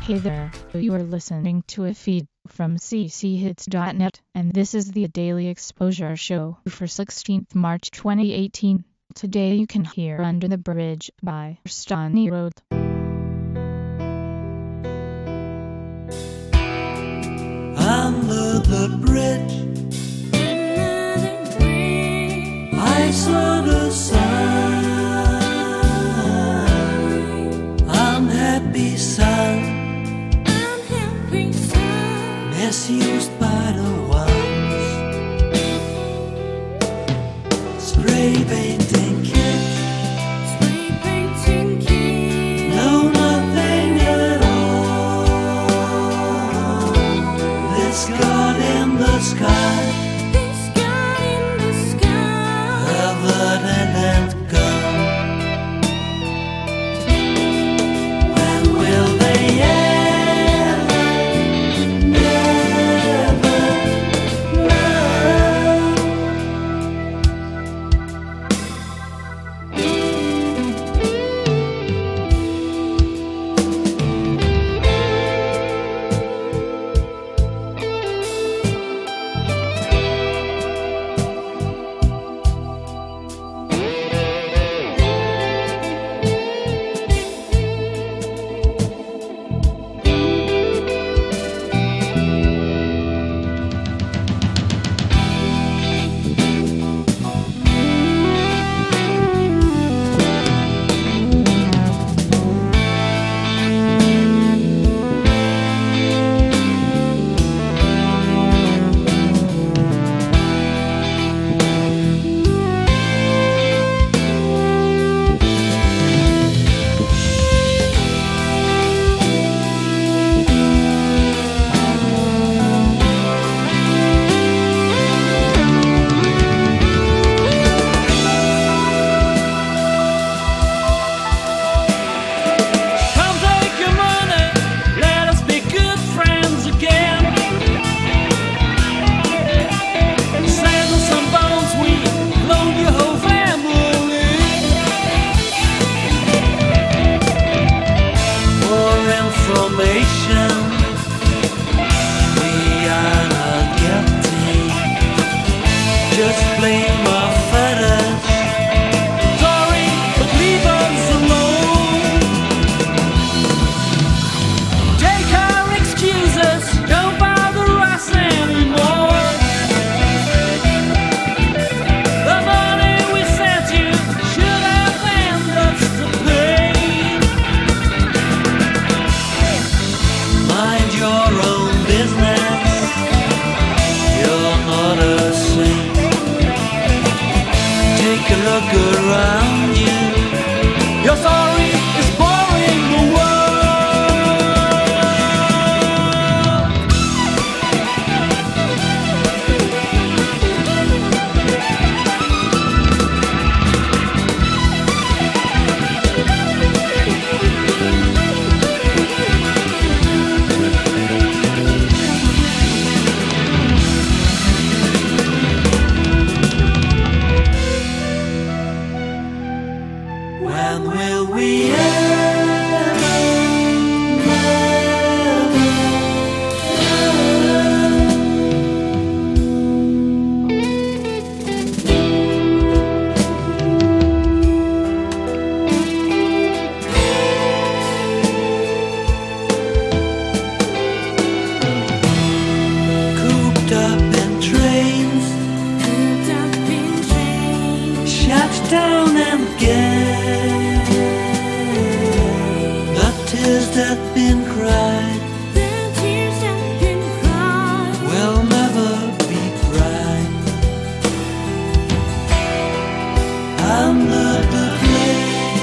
Hey there, you are listening to a feed from cchits.net, and this is the Daily Exposure Show for 16th March 2018. Today you can hear Under the Bridge by Stony Road. Under the bridge, I saw the sun. I'm happy son, misused by the ones. Spray painting kids, know nothing at all. This God in the sky, covered and gone. When will they ever, never learn? Just blame our fetters. Sorry, but leave us alone. Take our excuses, don't bother us anymore. The money we sent you should have lent us to pay. Mind your own business, you're not a saint. Take a look around you. Your sorry is boring the When will we cooped up in trains, shut down and again. The tears that been cried will never be dried. Under the bridge,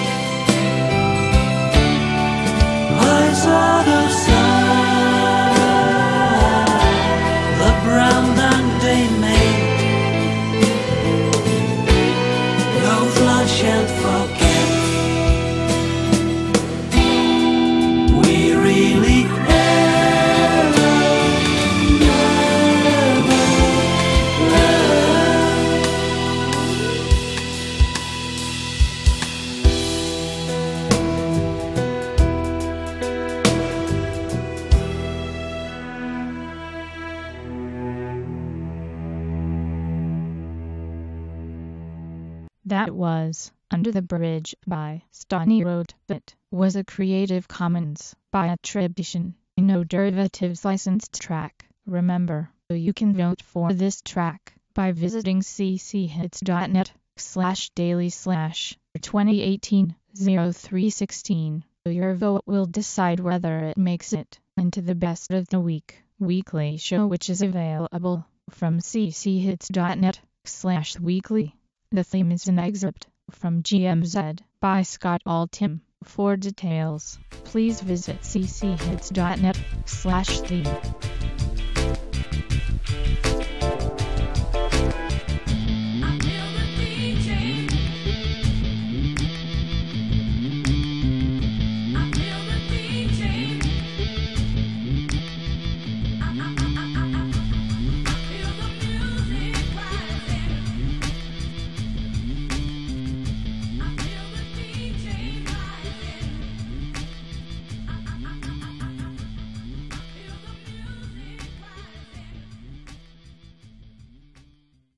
I saw the sun, the brown that they made. No flush and forget. We really never learn. That was Under the Bridge by Stony Road. It was a Creative Commons by attribution, no derivatives licensed track. Remember, you can vote for this track by visiting cchits.net/daily/2018-0316. Your vote will decide whether it makes it into the Best of the Week weekly show, which is available from cchits.net/weekly. The theme is an excerpt from GMZ by Scott Altham. For details, please visit cchits.net/theme.